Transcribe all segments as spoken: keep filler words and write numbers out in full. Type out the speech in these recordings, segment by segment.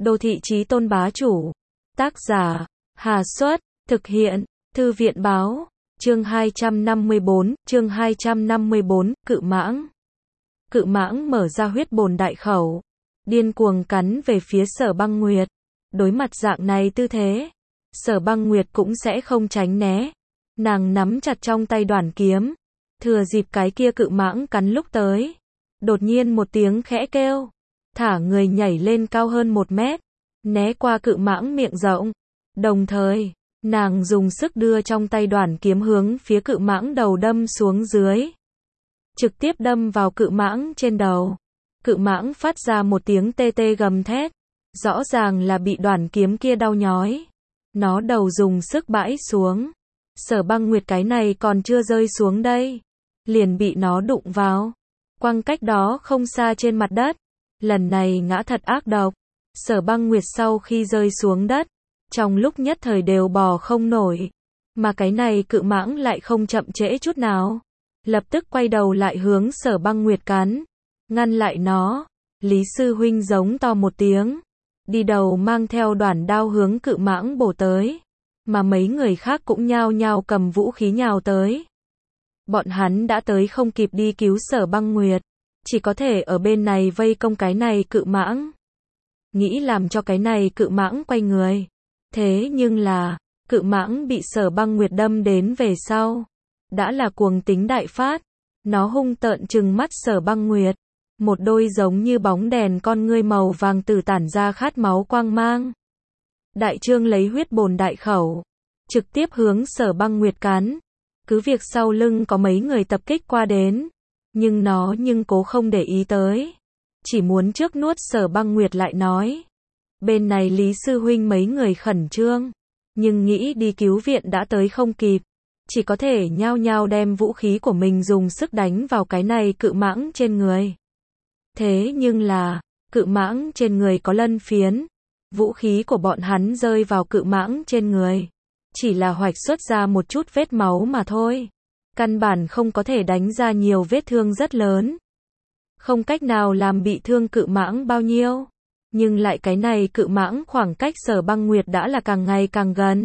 Đô thị chí tôn bá chủ. Tác giả, Hà Xuất, thực hiện, Thư viện báo, chương hai trăm năm mươi bốn, chương hai trăm năm mươi bốn, cự mãng. Cự mãng mở ra huyết bồn đại khẩu, điên cuồng cắn về phía Sở Băng Nguyệt. Đối mặt dạng này tư thế, Sở Băng Nguyệt cũng sẽ không tránh né. Nàng nắm chặt trong tay đoản kiếm, thừa dịp cái kia cự mãng cắn lúc tới. Đột nhiên một tiếng khẽ kêu, thả người nhảy lên cao hơn một mét, né qua cự mãng miệng rộng. Đồng thời, nàng dùng sức đưa trong tay đoản kiếm hướng phía cự mãng đầu đâm xuống dưới. Trực tiếp đâm vào cự mãng trên đầu. Cự mãng phát ra một tiếng tê tê gầm thét. Rõ ràng là bị đoản kiếm kia đau nhói. Nó đầu dùng sức bãi xuống. Sở Băng Nguyệt cái này còn chưa rơi xuống đây, liền bị nó đụng vào. Quăng cách đó không xa trên mặt đất. Lần này ngã thật ác độc. Sở Băng Nguyệt sau khi rơi xuống đất, trong lúc nhất thời đều bò không nổi. Mà cái này cự mãng lại không chậm trễ chút nào. Lập tức quay đầu lại hướng Sở Băng Nguyệt cắn. Ngăn lại nó. Lý sư huynh giống to một tiếng. Đi đầu mang theo đoản đao hướng cự mãng bổ tới. Mà mấy người khác cũng nhao nhao cầm vũ khí nhào tới. Bọn hắn đã tới không kịp đi cứu Sở Băng Nguyệt. Chỉ có thể ở bên này vây công cái này cự mãng. Nghĩ làm cho cái này cự mãng quay người. Thế nhưng là, cự mãng bị Sở Băng Nguyệt đâm đến về sau. Đã là cuồng tính đại phát. Nó hung tợn trừng mắt Sở Băng Nguyệt. Một đôi giống như bóng đèn con ngươi màu vàng tử tản ra khát máu quang mang. Đại trương lấy huyết bồn đại khẩu. Trực tiếp hướng Sở Băng Nguyệt cắn. Cứ việc sau lưng có mấy người tập kích qua đến. Nhưng nó nhưng cố không để ý tới. Chỉ muốn trước nuốt Sở Băng Nguyệt lại nói. Bên này Lý sư huynh mấy người khẩn trương. Nhưng nghĩ đi cứu viện đã tới không kịp. Chỉ có thể nhao nhao đem vũ khí của mình dùng sức đánh vào cái này cự mãng trên người. Thế nhưng là, cự mãng trên người có lân phiến. Vũ khí của bọn hắn rơi vào cự mãng trên người. Chỉ là hoạch xuất ra một chút vết máu mà thôi. Căn bản không có thể đánh ra nhiều vết thương rất lớn. Không cách nào làm bị thương cự mãng bao nhiêu. Nhưng lại cái này cự mãng khoảng cách Sở Băng Nguyệt đã là càng ngày càng gần.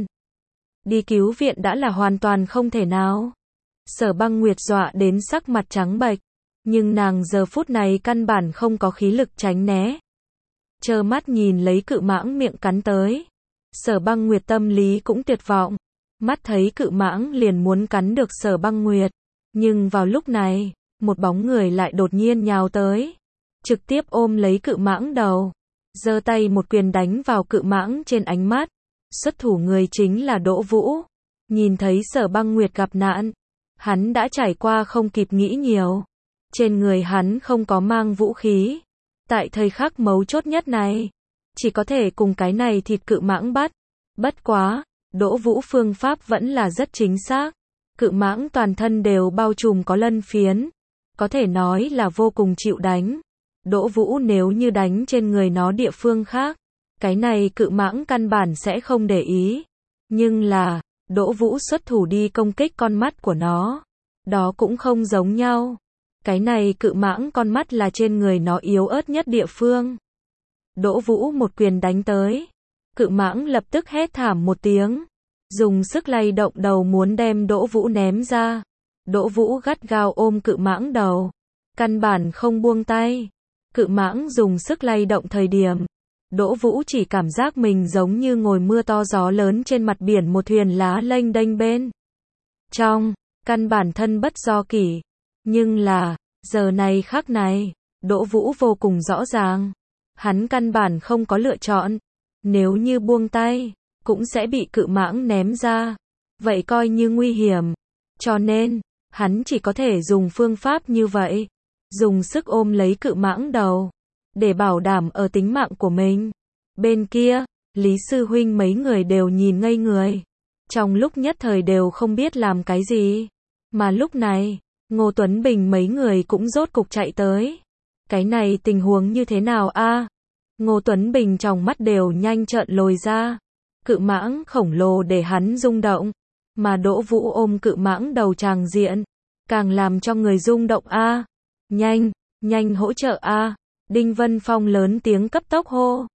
Đi cứu viện đã là hoàn toàn không thể nào. Sở Băng Nguyệt dọa đến sắc mặt trắng bệch. Nhưng nàng giờ phút này căn bản không có khí lực tránh né. Trơ mắt nhìn lấy cự mãng miệng cắn tới. Sở Băng Nguyệt tâm lý cũng tuyệt vọng. Mắt thấy cự mãng liền muốn cắn được Sở Băng Nguyệt. Nhưng vào lúc này, một bóng người lại đột nhiên nhào tới. Trực tiếp ôm lấy cự mãng đầu. Giơ tay một quyền đánh vào cự mãng trên ánh mắt. Xuất thủ người chính là Đỗ Vũ. Nhìn thấy Sở Băng Nguyệt gặp nạn. Hắn đã trải qua không kịp nghĩ nhiều. Trên người hắn không có mang vũ khí. Tại thời khắc mấu chốt nhất này. Chỉ có thể cùng cái này thịt cự mãng bắt. Bất quá, Đỗ Vũ phương pháp vẫn là rất chính xác. Cự mãng toàn thân đều bao trùm có lân phiến. Có thể nói là vô cùng chịu đánh. Đỗ Vũ nếu như đánh trên người nó địa phương khác. Cái này cự mãng căn bản sẽ không để ý. Nhưng là, Đỗ Vũ xuất thủ đi công kích con mắt của nó. Đó cũng không giống nhau. Cái này cự mãng con mắt là trên người nó yếu ớt nhất địa phương. Đỗ Vũ một quyền đánh tới. Cự mãng lập tức hét thảm một tiếng. Dùng sức lay động đầu muốn đem Đỗ Vũ ném ra. Đỗ Vũ gắt gao ôm cự mãng đầu. Căn bản không buông tay. Cự mãng dùng sức lay động thời điểm. Đỗ Vũ chỉ cảm giác mình giống như ngồi mưa to gió lớn trên mặt biển một thuyền lá lênh đênh bên. Trong, căn bản thân bất do kỷ. Nhưng là, giờ này khắc này, Đỗ Vũ vô cùng rõ ràng. Hắn căn bản không có lựa chọn. Nếu như buông tay, cũng sẽ bị cự mãng ném ra. Vậy coi như nguy hiểm. Cho nên, hắn chỉ có thể dùng phương pháp như vậy. Dùng sức ôm lấy cự mãng đầu. Để bảo đảm ở tính mạng của mình. Bên kia, Lý sư huynh mấy người đều nhìn ngây người. Trong lúc nhất thời đều không biết làm cái gì. Mà lúc này, Ngô Tuấn Bình mấy người cũng rốt cục chạy tới. Cái này tình huống như thế nào a? Ngô Tuấn Bình trong mắt đều nhanh trợn lồi ra. Cự mãng khổng lồ để hắn rung động. Mà Đỗ Vũ ôm cự mãng đầu tràng diện. Càng làm cho người rung động a. Nhanh, nhanh hỗ trợ a. Đinh Vân Phong lớn tiếng cấp tốc hô.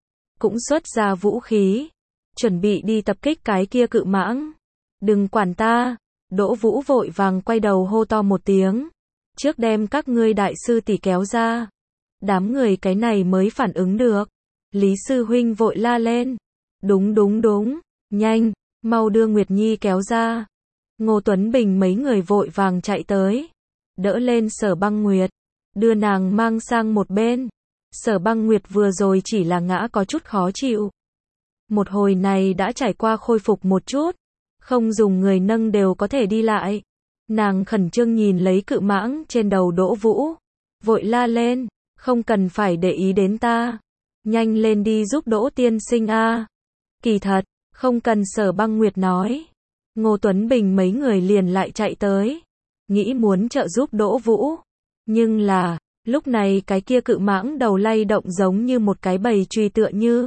cũng xuất ra vũ khí, chuẩn bị đi tập kích cái kia cự mãng. Đừng quản ta, Đỗ Vũ vội vàng quay đầu hô to một tiếng. Trước đem các ngươi đại sư tỷ kéo ra. Đám người cái này mới phản ứng được. Lý sư huynh vội la lên. Đúng đúng đúng, nhanh, mau đưa Nguyệt Nhi kéo ra. Ngô Tuấn Bình mấy người vội vàng chạy tới. Đỡ lên Sở Băng Nguyệt, đưa nàng mang sang một bên. Sở Băng Nguyệt vừa rồi chỉ là ngã có chút khó chịu. Một hồi này đã trải qua khôi phục một chút. Không dùng người nâng đều có thể đi lại. Nàng khẩn trương nhìn lấy cự mãng trên đầu Đỗ Vũ. Vội la lên, không cần phải để ý đến ta. Nhanh lên đi giúp Đỗ tiên sinh a. Kỳ thật, không cần Sở Băng Nguyệt nói. Ngô Tuấn Bình mấy người liền lại chạy tới. Nghĩ muốn trợ giúp Đỗ Vũ. Nhưng là, lúc này cái kia cự mãng đầu lay động giống như một cái bầy truy tựa như.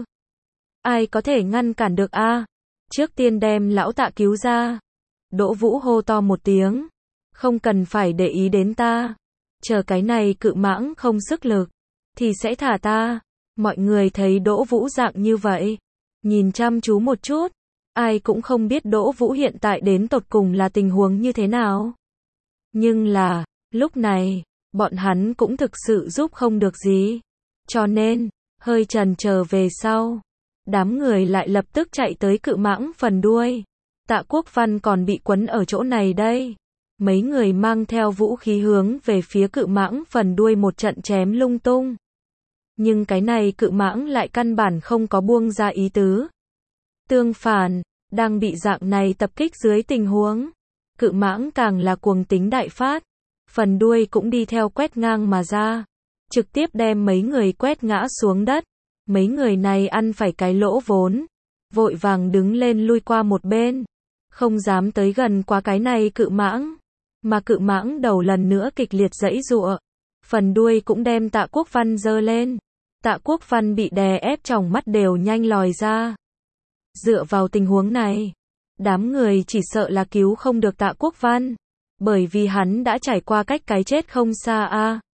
Ai có thể ngăn cản được a? Trước tiên đem lão Tạ cứu ra. Đỗ Vũ hô to một tiếng. Không cần phải để ý đến ta. Chờ cái này cự mãng không sức lực, thì sẽ thả ta. Mọi người thấy Đỗ Vũ dạng như vậy. Nhìn chăm chú một chút. Ai cũng không biết Đỗ Vũ hiện tại đến tột cùng là tình huống như thế nào. Nhưng là, lúc này, bọn hắn cũng thực sự giúp không được gì. Cho nên, hơi chần chờ về sau. Đám người lại lập tức chạy tới cự mãng phần đuôi. Tạ Quốc Văn còn bị quấn ở chỗ này đây. Mấy người mang theo vũ khí hướng về phía cự mãng phần đuôi một trận chém lung tung. Nhưng cái này cự mãng lại căn bản không có buông ra ý tứ. Tương phản, đang bị dạng này tập kích dưới tình huống. Cự mãng càng là cuồng tính đại phát. Phần đuôi cũng đi theo quét ngang mà ra. Trực tiếp đem mấy người quét ngã xuống đất. Mấy người này ăn phải cái lỗ vốn. Vội vàng đứng lên lui qua một bên. Không dám tới gần quá cái này cự mãng. Mà cự mãng đầu lần nữa kịch liệt giãy giụa. Phần đuôi cũng đem Tạ Quốc Văn giơ lên. Tạ Quốc Văn bị đè ép tròng mắt đều nhanh lòi ra. Dựa vào tình huống này, đám người chỉ sợ là cứu không được Tạ Quốc Văn. Bởi vì hắn đã trải qua cách cái chết không xa a. À.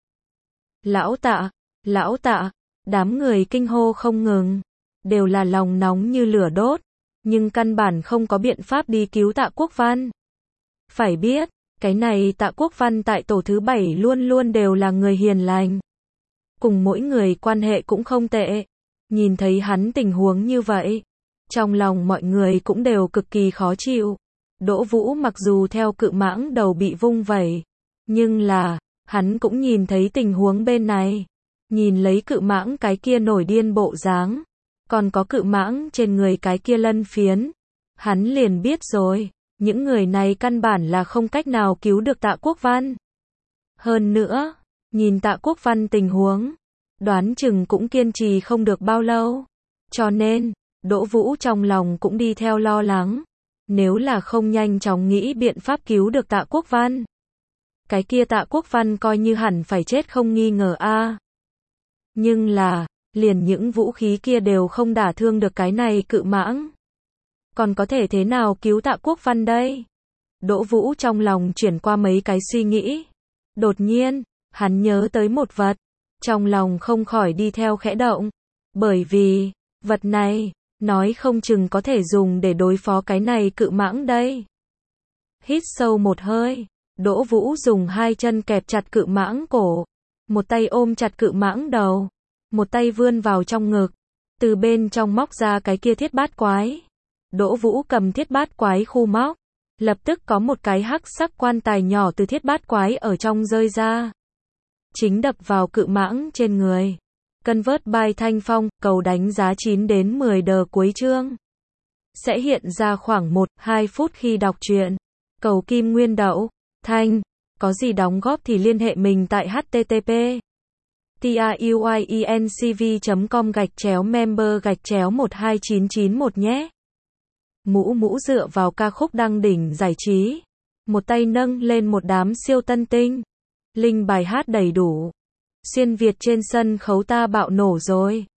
Lão Tạ, lão Tạ, đám người kinh hô không ngừng. Đều là lòng nóng như lửa đốt. Nhưng căn bản không có biện pháp đi cứu Tạ Quốc Văn. Phải biết, cái này Tạ Quốc Văn tại tổ thứ bảy luôn luôn đều là người hiền lành. Cùng mỗi người quan hệ cũng không tệ. Nhìn thấy hắn tình huống như vậy, trong lòng mọi người cũng đều cực kỳ khó chịu. Đỗ Vũ mặc dù theo cự mãng đầu bị vung vẩy, nhưng là, hắn cũng nhìn thấy tình huống bên này. Nhìn lấy cự mãng cái kia nổi điên bộ dáng, còn có cự mãng trên người cái kia lân phiến. Hắn liền biết rồi, những người này căn bản là không cách nào cứu được Tạ Quốc Văn. Hơn nữa, nhìn Tạ Quốc Văn tình huống, đoán chừng cũng kiên trì không được bao lâu. Cho nên, Đỗ Vũ trong lòng cũng đi theo lo lắng. Nếu là không nhanh chóng nghĩ biện pháp cứu được Tạ Quốc Văn, cái kia Tạ Quốc Văn coi như hẳn phải chết không nghi ngờ a. À. Nhưng là, liền những vũ khí kia đều không đả thương được cái này cự mãng. Còn có thể thế nào cứu Tạ Quốc Văn đây? Đỗ Vũ trong lòng chuyển qua mấy cái suy nghĩ. Đột nhiên, hắn nhớ tới một vật. Trong lòng không khỏi đi theo khẽ động. Bởi vì, vật này, nói không chừng có thể dùng để đối phó cái này cự mãng đây. Hít sâu một hơi. Đỗ Vũ dùng hai chân kẹp chặt cự mãng cổ. Một tay ôm chặt cự mãng đầu. Một tay vươn vào trong ngực. Từ bên trong móc ra cái kia thiết bát quái. Đỗ Vũ cầm thiết bát quái khu móc. Lập tức có một cái hắc sắc quan tài nhỏ từ thiết bát quái ở trong rơi ra. Chính đập vào cự mãng trên người. Convert by Thanh Phong, cầu đánh giá chín đến mười đờ cuối chương. Sẽ hiện ra khoảng một đến hai phút khi đọc truyện. Cầu kim nguyên đậu, Thanh. Có gì đóng góp thì liên hệ mình tại http truyencv chấm com gạch chéo member gạch chéo một hai chín chín một nhé. Mũ mũ dựa vào ca khúc đăng đỉnh giải trí. Một tay nâng lên một đám siêu tân tinh. Linh bài hát đầy đủ. Xuyên Việt trên sân khấu ta bạo nổ rồi.